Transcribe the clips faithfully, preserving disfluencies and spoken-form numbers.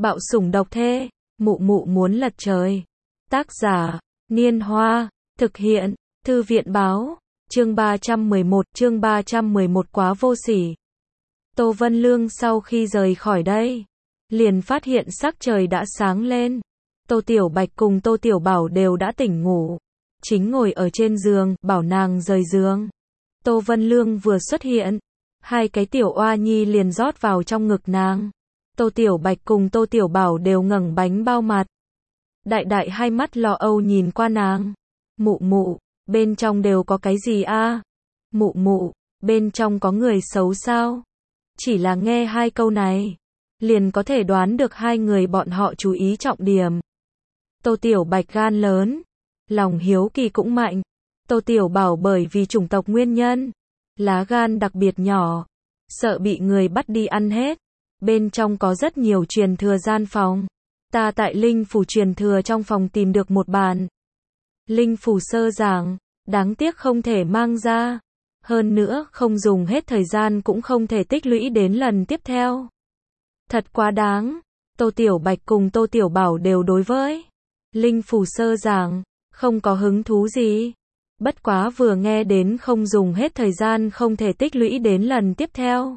Bạo sủng độc thê, mụ mụ muốn lật trời. Tác giả, Niên Hoa, thực hiện, Thư viện báo, chương ba trăm mười một, chương ba trăm mười một quá vô sỉ. Tô Vân Lương sau khi rời khỏi đây, liền phát hiện sắc trời đã sáng lên. Tô Tiểu Bạch cùng Tô Tiểu Bảo đều đã tỉnh ngủ, chính ngồi ở trên giường, bảo nàng rời giường. Tô Vân Lương vừa xuất hiện, hai cái tiểu oa nhi liền rót vào trong ngực nàng. Tô Tiểu Bạch cùng Tô Tiểu Bảo đều ngẩng bánh bao mặt. Đại đại hai mắt lo âu nhìn qua nàng. Mụ mụ, bên trong đều có cái gì a? Mụ mụ, bên trong có người xấu sao? Chỉ là nghe hai câu này, liền có thể đoán được hai người bọn họ chú ý trọng điểm. Tô Tiểu Bạch gan lớn, lòng hiếu kỳ cũng mạnh. Tô Tiểu Bảo bởi vì chủng tộc nguyên nhân, lá gan đặc biệt nhỏ, sợ bị người bắt đi ăn hết. Bên trong có rất nhiều truyền thừa gian phòng. Ta tại linh phủ truyền thừa trong phòng tìm được một bản. Linh phủ sơ giảng, đáng tiếc không thể mang ra. Hơn nữa, không dùng hết thời gian cũng không thể tích lũy đến lần tiếp theo. Thật quá đáng. Tô Tiểu Bạch cùng Tô Tiểu Bảo đều đối với linh phủ sơ giảng không có hứng thú gì. Bất quá vừa nghe đến không dùng hết thời gian không thể tích lũy đến lần tiếp theo,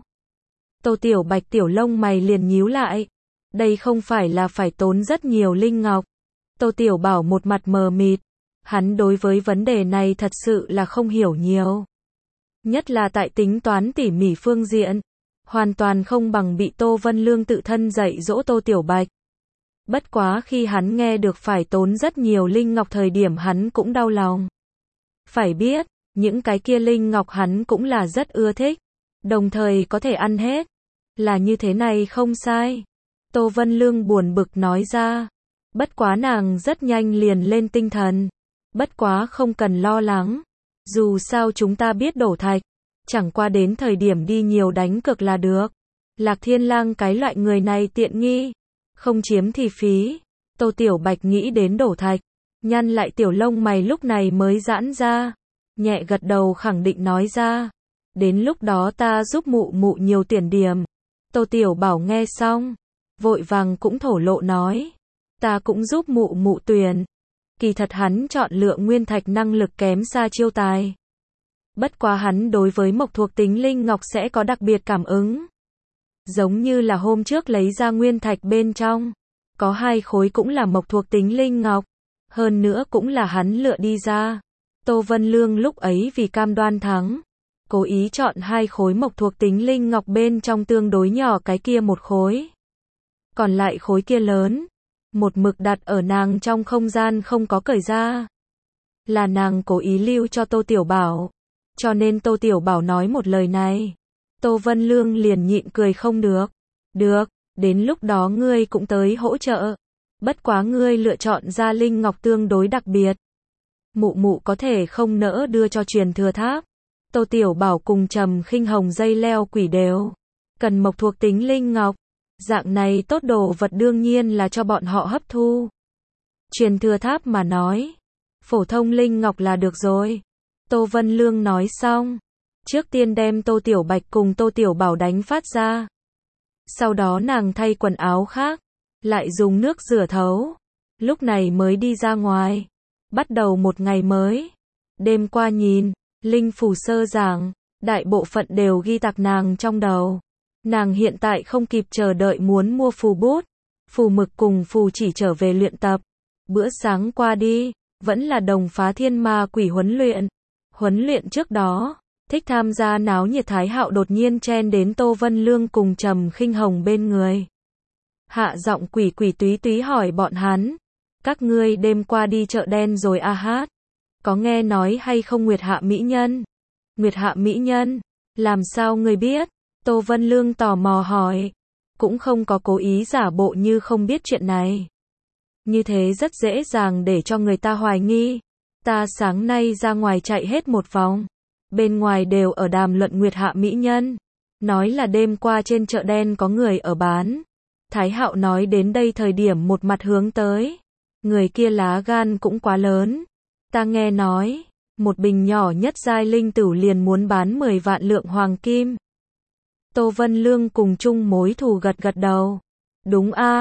Tô Tiểu Bạch tiểu lông mày liền nhíu lại. Đây không phải là phải tốn rất nhiều linh ngọc. Tô Tiểu Bảo một mặt mờ mịt. Hắn đối với vấn đề này thật sự là không hiểu nhiều. Nhất là tại tính toán tỉ mỉ phương diện. Hoàn toàn không bằng bị Tô Vân Lương tự thân dạy dỗ Tô Tiểu Bạch. Bất quá khi hắn nghe được phải tốn rất nhiều linh ngọc thời điểm hắn cũng đau lòng. Phải biết, những cái kia linh ngọc hắn cũng là rất ưa thích. Đồng thời có thể ăn hết. Là như thế này không sai. Tô Vân Lương buồn bực nói ra. Bất quá nàng rất nhanh liền lên tinh thần. Bất quá không cần lo lắng. Dù sao chúng ta biết đổ thạch. Chẳng qua đến thời điểm đi nhiều đánh cược là được. Lạc Thiên Lang cái loại người này tiện nghi. Không chiếm thì phí. Tô Tiểu Bạch nghĩ đến đổ thạch. Nhăn lại tiểu lông mày lúc này mới giãn ra. Nhẹ gật đầu khẳng định nói ra. Đến lúc đó ta giúp mụ mụ nhiều tiền điểm. Tô Tiểu Bảo nghe xong, vội vàng cũng thổ lộ nói. Ta cũng giúp mụ mụ tuyển. Kỳ thật hắn chọn lựa nguyên thạch năng lực kém xa chiêu tài. Bất quá hắn đối với mộc thuộc tính linh ngọc sẽ có đặc biệt cảm ứng. Giống như là hôm trước lấy ra nguyên thạch bên trong. Có hai khối cũng là mộc thuộc tính linh ngọc. Hơn nữa cũng là hắn lựa đi ra. Tô Vân Lương lúc ấy vì cam đoan thắng, cố ý chọn hai khối mộc thuộc tính linh ngọc bên trong tương đối nhỏ cái kia một khối. Còn lại khối kia lớn, một mực đặt ở nàng trong không gian không có cởi ra. Là nàng cố ý lưu cho Tô Tiểu Bảo. Cho nên Tô Tiểu Bảo nói một lời này. Tô Vân Lương liền nhịn cười không được. Được, đến lúc đó ngươi cũng tới hỗ trợ. Bất quá ngươi lựa chọn ra linh ngọc tương đối đặc biệt. Mụ mụ có thể không nỡ đưa cho truyền thừa tháp. Tô Tiểu Bảo cùng Trầm Khinh Hồng dây leo quỷ đều cần mộc thuộc tính linh ngọc. Dạng này tốt đồ vật đương nhiên là cho bọn họ hấp thu. Truyền thừa tháp mà nói, phổ thông linh ngọc là được rồi. Tô Vân Lương nói xong, trước tiên đem Tô Tiểu Bạch cùng Tô Tiểu Bảo đánh phát ra. Sau đó nàng thay quần áo khác, lại dùng nước rửa thấu. Lúc này mới đi ra ngoài, bắt đầu một ngày mới. Đêm qua nhìn linh phủ sơ giảng, đại bộ phận đều ghi tạc nàng trong đầu. Nàng hiện tại không kịp chờ đợi muốn mua phù bút, phù mực cùng phù chỉ trở về luyện tập. Bữa sáng qua đi, vẫn là đồng phá thiên ma quỷ huấn luyện. Huấn luyện trước đó, thích tham gia náo nhiệt Thái Hạo đột nhiên chen đến Tô Vân Lương cùng Trầm Khinh Hồng bên người. Hạ giọng quỷ quỷ túy túy hỏi bọn hắn. Các ngươi đêm qua đi chợ đen rồi a hát. Có nghe nói hay không Nguyệt Hạ Mỹ Nhân? Nguyệt Hạ Mỹ Nhân? Làm sao ngươi biết? Tô Vân Lương tò mò hỏi. Cũng không có cố ý giả bộ như không biết chuyện này. Như thế rất dễ dàng để cho người ta hoài nghi. Ta sáng nay ra ngoài chạy hết một vòng. Bên ngoài đều ở đàm luận Nguyệt Hạ Mỹ Nhân. Nói là đêm qua trên chợ đen có người ở bán. Thái Hạo nói đến đây thời điểm một mặt hướng tới. Người kia lá gan cũng quá lớn. Ta nghe nói, một bình nhỏ nhất giai linh tửu liền muốn bán mười vạn lượng hoàng kim. Tô Vân Lương cùng chung mối thù gật gật đầu. Đúng a,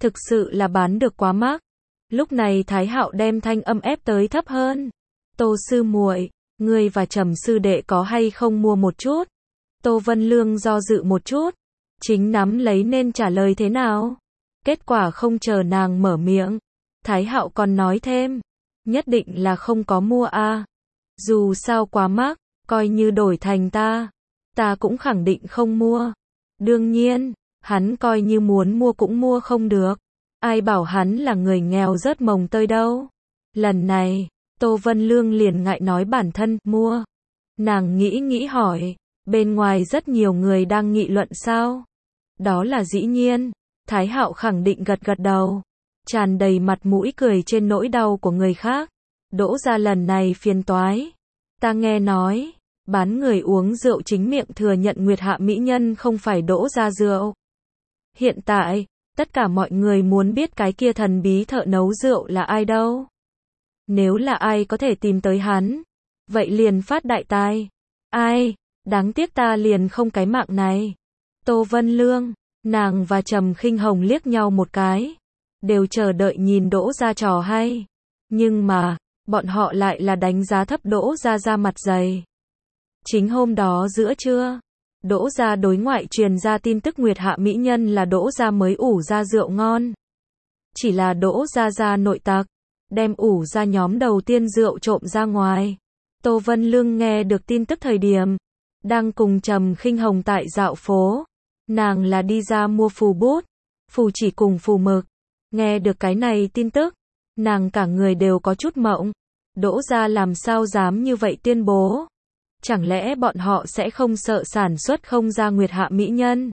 thực sự là bán được quá mắc. Lúc này Thái Hạo đem thanh âm ép tới thấp hơn. Tô sư muội, ngươi và Trầm sư đệ có hay không mua một chút? Tô Vân Lương do dự một chút, chính nắm lấy nên trả lời thế nào. Kết quả không chờ nàng mở miệng, Thái Hạo còn nói thêm, nhất định là không có mua a. Dù sao quá mắc, coi như đổi thành ta, ta cũng khẳng định không mua. Đương nhiên, hắn coi như muốn mua cũng mua không được. Ai bảo hắn là người nghèo rớt mồng tơi đâu. Lần này, Tô Vân Lương liền ngại nói bản thân mua. Nàng nghĩ nghĩ hỏi, bên ngoài rất nhiều người đang nghị luận sao? Đó là dĩ nhiên. Thái Hạo khẳng định gật gật đầu, tràn đầy mặt mũi cười trên nỗi đau của người khác. Đỗ gia lần này phiền toái. Ta nghe nói, bán người uống rượu chính miệng thừa nhận Nguyệt Hạ mỹ nhân không phải Đỗ gia rượu. Hiện tại, tất cả mọi người muốn biết cái kia thần bí thợ nấu rượu là ai đâu. Nếu là ai có thể tìm tới hắn, vậy liền phát đại tài. Ai, đáng tiếc ta liền không cái mạng này. Tô Vân Lương, nàng và Trầm Khinh Hồng liếc nhau một cái, đều chờ đợi nhìn Đỗ gia trò hay. Nhưng mà, bọn họ lại là đánh giá thấp Đỗ gia ra mặt dày. Chính hôm đó giữa trưa, Đỗ gia đối ngoại truyền ra tin tức Nguyệt Hạ mỹ nhân là Đỗ gia mới ủ ra rượu ngon. Chỉ là Đỗ gia gia nội tặc, đem ủ ra nhóm đầu tiên rượu trộm ra ngoài. Tô Vân Lương nghe được tin tức thời điểm, đang cùng Trầm Khinh Hồng tại dạo phố. Nàng là đi ra mua phù bút, phù chỉ cùng phù mực. Nghe được cái này tin tức, nàng cả người đều có chút mộng. Đỗ gia làm sao dám như vậy tuyên bố? Chẳng lẽ bọn họ sẽ không sợ sản xuất không ra Nguyệt Hạ mỹ nhân?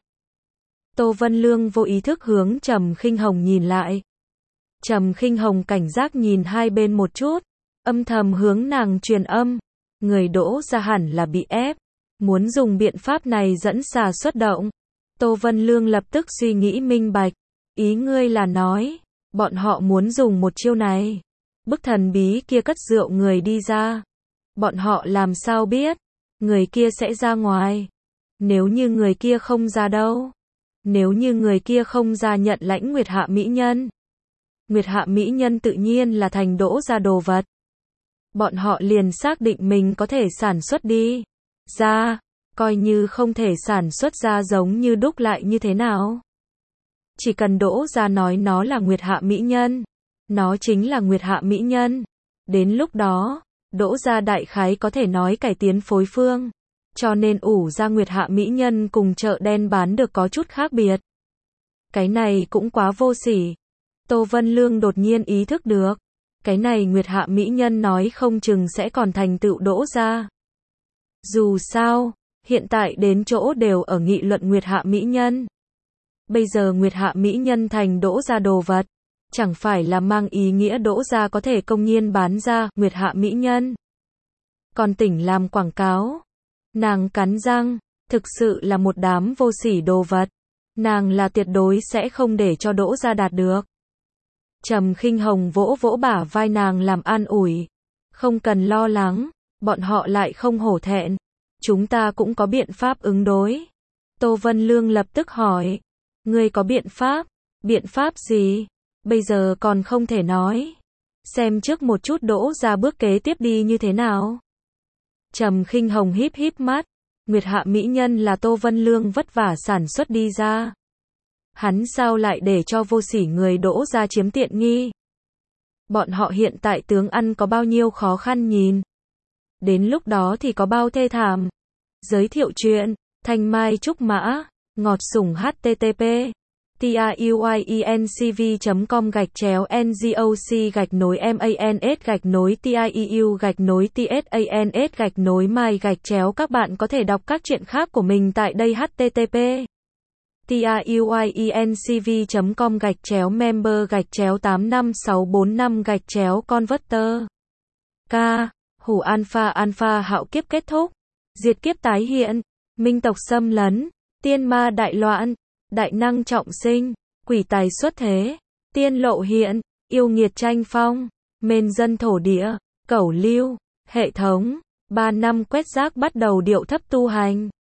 Tô Vân Lương vô ý thức hướng Trầm Khinh Hồng nhìn lại. Trầm Khinh Hồng cảnh giác nhìn hai bên một chút, âm thầm hướng nàng truyền âm. Người Đỗ gia hẳn là bị ép, muốn dùng biện pháp này dẫn xà xuất động. Tô Vân Lương lập tức suy nghĩ minh bạch. Ý ngươi là nói, bọn họ muốn dùng một chiêu này. Bức thần bí kia cất rượu người đi ra. Bọn họ làm sao biết, người kia sẽ ra ngoài. Nếu như người kia không ra đâu. Nếu như người kia không ra nhận lãnh Nguyệt Hạ mỹ nhân. Nguyệt Hạ mỹ nhân tự nhiên là thành Đỗ gia đồ vật. Bọn họ liền xác định mình có thể sản xuất đi ra, coi như không thể sản xuất ra giống như đúc lại như thế nào. Chỉ cần Đỗ gia nói nó là Nguyệt Hạ mỹ nhân, nó chính là Nguyệt Hạ mỹ nhân. Đến lúc đó, Đỗ gia đại khái có thể nói cải tiến phối phương, cho nên ủ ra Nguyệt Hạ mỹ nhân cùng chợ đen bán được có chút khác biệt. Cái này cũng quá vô sỉ. Tô Vân Lương đột nhiên ý thức được, cái này Nguyệt Hạ mỹ nhân nói không chừng sẽ còn thành tựu Đỗ gia. Dù sao, hiện tại đến chỗ đều ở nghị luận Nguyệt Hạ mỹ nhân. Bây giờ Nguyệt Hạ mỹ nhân thành Đỗ gia đồ vật, chẳng phải là mang ý nghĩa Đỗ gia có thể công nhiên bán ra Nguyệt Hạ mỹ nhân. Còn tỉnh làm quảng cáo. Nàng cắn răng, thực sự là một đám vô sỉ đồ vật. Nàng là tuyệt đối sẽ không để cho Đỗ gia đạt được. Trầm Khinh Hồng vỗ vỗ bả vai nàng làm an ủi. Không cần lo lắng, bọn họ lại không hổ thẹn. Chúng ta cũng có biện pháp ứng đối. Tô Vân Lương lập tức hỏi. Ngươi có biện pháp? Biện pháp gì? Bây giờ còn không thể nói. Xem trước một chút Đỗ gia bước kế tiếp đi như thế nào. Trầm Khinh Hồng híp híp mắt. Nguyệt Hạ mỹ nhân là Tô Vân Lương vất vả sản xuất đi ra. Hắn sao lại để cho vô sỉ người Đỗ gia chiếm tiện nghi? Bọn họ hiện tại tướng ăn có bao nhiêu khó khăn nhìn. Đến lúc đó thì có bao thê thảm. Giới thiệu chuyện, Thanh Mai Trúc Mã, ngọt sủng http tiuyencv chấm com gạch chéo ngoc gạch nối mans gạch nối tieu gạch nối tsans gạch nối mai gạch chéo. Các bạn có thể đọc các chuyện khác của mình tại đây http tiuyencv chấm com gạch chéo member gạch chéo tám năm sáu bốn năm gạch chéo converter. K. Hủ alpha alpha hạo kiếp kết thúc. Diệt kiếp tái hiện. Minh tộc xâm lấn. Tiên ma đại loạn. Đại năng trọng sinh. Quỷ tài xuất thế. Tiên lộ hiện. Yêu nghiệt tranh phong. Mên dân thổ địa. Cẩu lưu. Hệ thống. Ba năm quét rác bắt đầu điệu thấp tu hành.